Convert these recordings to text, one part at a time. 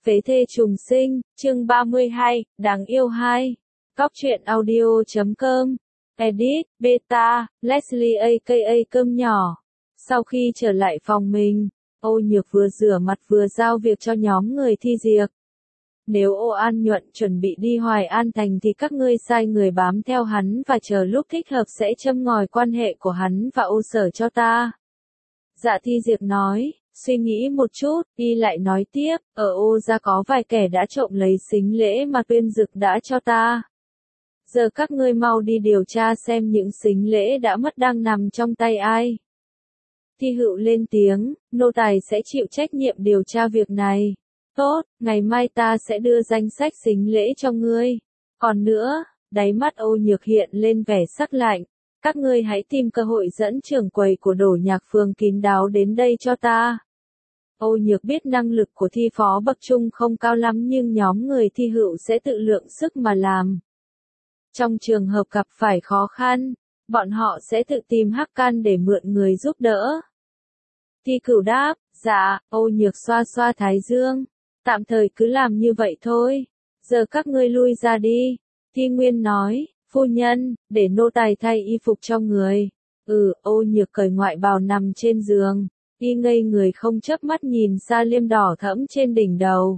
Phế thê trùng sinh, chương 32, đáng yêu 2. Cóc truyện audio.com. Edit, Beta, Leslie aka cơm nhỏ. Sau khi trở lại phòng mình, Ô Nhược vừa rửa mặt vừa giao việc cho nhóm người thi diệt. Nếu Ô An Nhuận chuẩn bị đi Hoài An Thành thì các ngươi sai người bám theo hắn và chờ lúc thích hợp sẽ châm ngòi quan hệ của hắn và Ô Sở cho ta. Dạ Thi Diệp nói, suy nghĩ một chút, y lại nói tiếp, ở Ô gia có vài kẻ đã trộm lấy sính lễ mà Tuyên Dực đã cho ta. Giờ các ngươi mau đi điều tra xem những sính lễ đã mất đang nằm trong tay ai. Thi Hựu lên tiếng, nô tài sẽ chịu trách nhiệm điều tra việc này. Tốt, ngày mai ta sẽ đưa danh sách sính lễ cho ngươi. Còn nữa, đáy mắt Ô Nhược hiện lên vẻ sắc lạnh. Các ngươi hãy tìm cơ hội dẫn trưởng quầy của Đổ Nhạc Phường kín đáo đến đây cho ta. Ô Nhược biết năng lực của thi phó bậc trung không cao lắm nhưng nhóm người Thi Hựu sẽ tự lượng sức mà làm. Trong trường hợp gặp phải khó khăn, bọn họ sẽ tự tìm Hắc Can để mượn người giúp đỡ. Thi Cửu đáp, dạ. Ô Nhược xoa xoa thái dương. Tạm thời cứ làm như vậy thôi. Giờ các ngươi lui ra đi. Thi Nguyên nói, phu nhân, để nô tài thay y phục cho người. Ô Nhược cởi ngoại bào nằm trên giường. Y ngây người không chớp mắt nhìn xa liêm đỏ thẫm trên đỉnh đầu.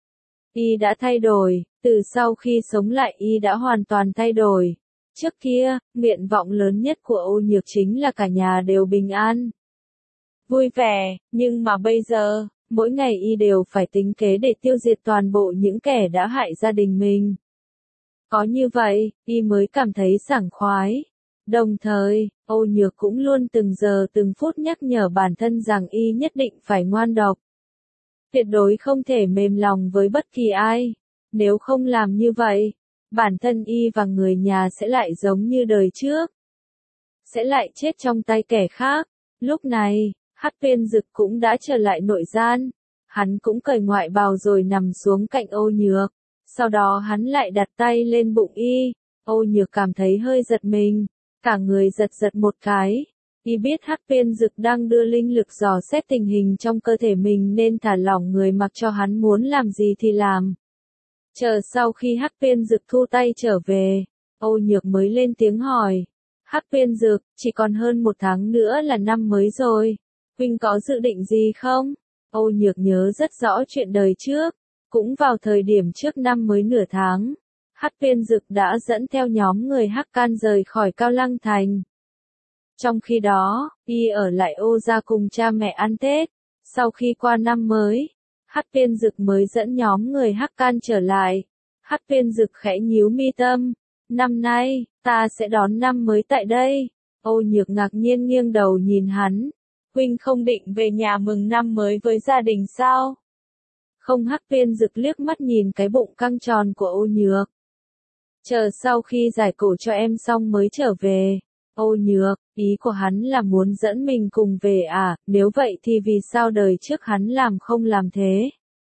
Y đã thay đổi, từ sau khi sống lại y đã hoàn toàn thay đổi. Trước kia, nguyện vọng lớn nhất của Ô Nhược chính là cả nhà đều bình an, vui vẻ, nhưng mà bây giờ, mỗi ngày y đều phải tính kế để tiêu diệt toàn bộ những kẻ đã hại gia đình mình. Có như vậy, y mới cảm thấy sảng khoái. Đồng thời, Ô Nhược cũng luôn từng giờ từng phút nhắc nhở bản thân rằng y nhất định phải ngoan độc. Tuyệt đối không thể mềm lòng với bất kỳ ai. Nếu không làm như vậy, bản thân y và người nhà sẽ lại giống như đời trước. Sẽ lại chết trong tay kẻ khác. Lúc này, Hắc Tuyên Dực cũng đã trở lại nội gian. Hắn cũng cởi ngoại bào rồi nằm xuống cạnh Ô Nhược. Sau đó hắn lại đặt tay lên bụng y. Ô Nhược cảm thấy hơi giật mình. Cả người giật giật một cái. Y biết Hắc Tuyên Dực đang đưa linh lực dò xét tình hình trong cơ thể mình nên thả lỏng người mặc cho hắn muốn làm gì thì làm. Chờ sau khi Hắc Tuyên Dực thu tay trở về, Ô Nhược mới lên tiếng hỏi. Hắc Tuyên Dực, chỉ còn hơn 1 tháng nữa là năm mới rồi. Huynh có dự định gì không? Ô Nhược nhớ rất rõ chuyện đời trước. Cũng vào thời điểm trước năm mới nửa tháng, Hắc Tuyên Dực đã dẫn theo nhóm người Hắc Can rời khỏi Cao Lăng Thành. Trong khi đó, y ở lại Ô gia cùng cha mẹ ăn Tết. Sau khi qua năm mới, Hắc Tuyên Dực mới dẫn nhóm người Hắc Can trở lại. Hắc Tuyên Dực khẽ nhíu mi tâm. Năm nay, ta sẽ đón năm mới tại đây. Ô Nhược ngạc nhiên nghiêng đầu nhìn hắn. Huynh không định về nhà mừng năm mới với gia đình sao? Không. Hắc Tuyên Dực liếc mắt nhìn cái bụng căng tròn của Ô Nhược. Chờ sau khi giải cổ cho em xong mới trở về. Ô Nhược, ý của hắn là muốn dẫn mình cùng về à, nếu vậy thì vì sao đời trước hắn không làm thế?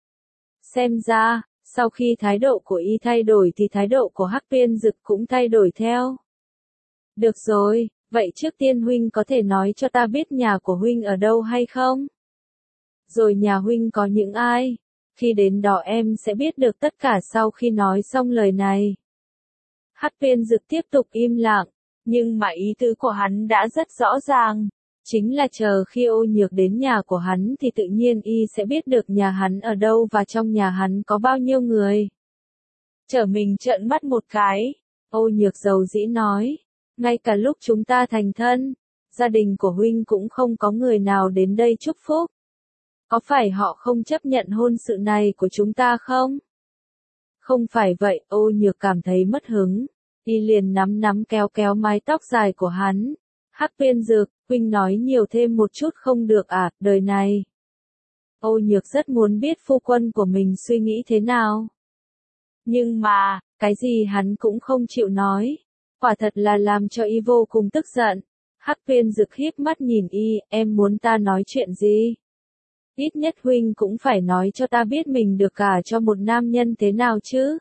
Xem ra, sau khi thái độ của y thay đổi thì thái độ của Hắc Tuyên Dực cũng thay đổi theo. Được rồi, vậy trước tiên huynh có thể nói cho ta biết nhà của huynh ở đâu hay không? Rồi nhà huynh có những ai? Khi đến đó em sẽ biết được tất cả. Sau khi nói xong lời này, Hắc Tuyên Dực tiếp tục im lặng, nhưng mà ý tứ của hắn đã rất rõ ràng, chính là chờ khi Ô Nhược đến nhà của hắn thì tự nhiên y sẽ biết được nhà hắn ở đâu và trong nhà hắn có bao nhiêu người. Trở mình trợn mắt một cái, Ô Nhược dầu dĩ nói, ngay cả lúc chúng ta thành thân, gia đình của huynh cũng không có người nào đến đây chúc phúc. Có phải họ không chấp nhận hôn sự này của chúng ta không? Không phải vậy. Ô Nhược cảm thấy mất hứng. Y liền nắm kéo mái tóc dài của hắn. Hắc Tuyên Dực, huynh nói nhiều thêm một chút không được à, đời này. Ô Nhược rất muốn biết phu quân của mình suy nghĩ thế nào. Nhưng mà, cái gì hắn cũng không chịu nói. Quả thật là làm cho y vô cùng tức giận. Hắc Tuyên Dực híp mắt nhìn y, em muốn ta nói chuyện gì? Ít nhất huynh cũng phải nói cho ta biết mình được gả cho một nam nhân thế nào chứ.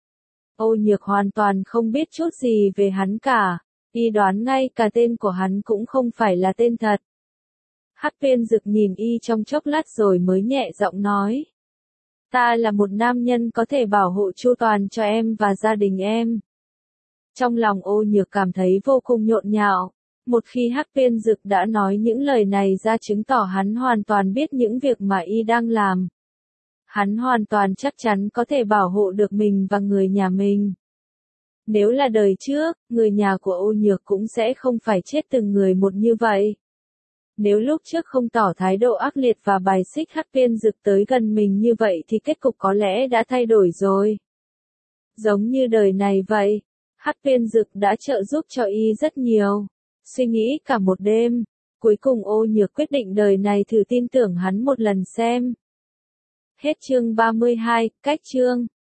Ô Nhược hoàn toàn không biết chút gì về hắn cả. Y đoán ngay cả tên của hắn cũng không phải là tên thật. Hắc Tuyên Dực nhìn y trong chốc lát rồi mới nhẹ giọng nói. Ta là một nam nhân có thể bảo hộ chu toàn cho em và gia đình em. Trong lòng Ô Nhược cảm thấy vô cùng nhộn nhạo. Một khi Hắc Viên Dực đã nói những lời này ra chứng tỏ hắn hoàn toàn biết những việc mà y đang làm. Hắn hoàn toàn chắc chắn có thể bảo hộ được mình và người nhà mình. Nếu là đời trước, người nhà của Ô Nhược cũng sẽ không phải chết từng người một như vậy. Nếu lúc trước không tỏ thái độ ác liệt và bài xích Hắc Viên Dực tới gần mình như vậy thì kết cục có lẽ đã thay đổi rồi. Giống như đời này vậy, Hắc Viên Dực đã trợ giúp cho y rất nhiều. Suy nghĩ cả một đêm, cuối cùng Ô Nhược quyết định đời này thử tin tưởng hắn một lần xem. Hết chương 32, cách chương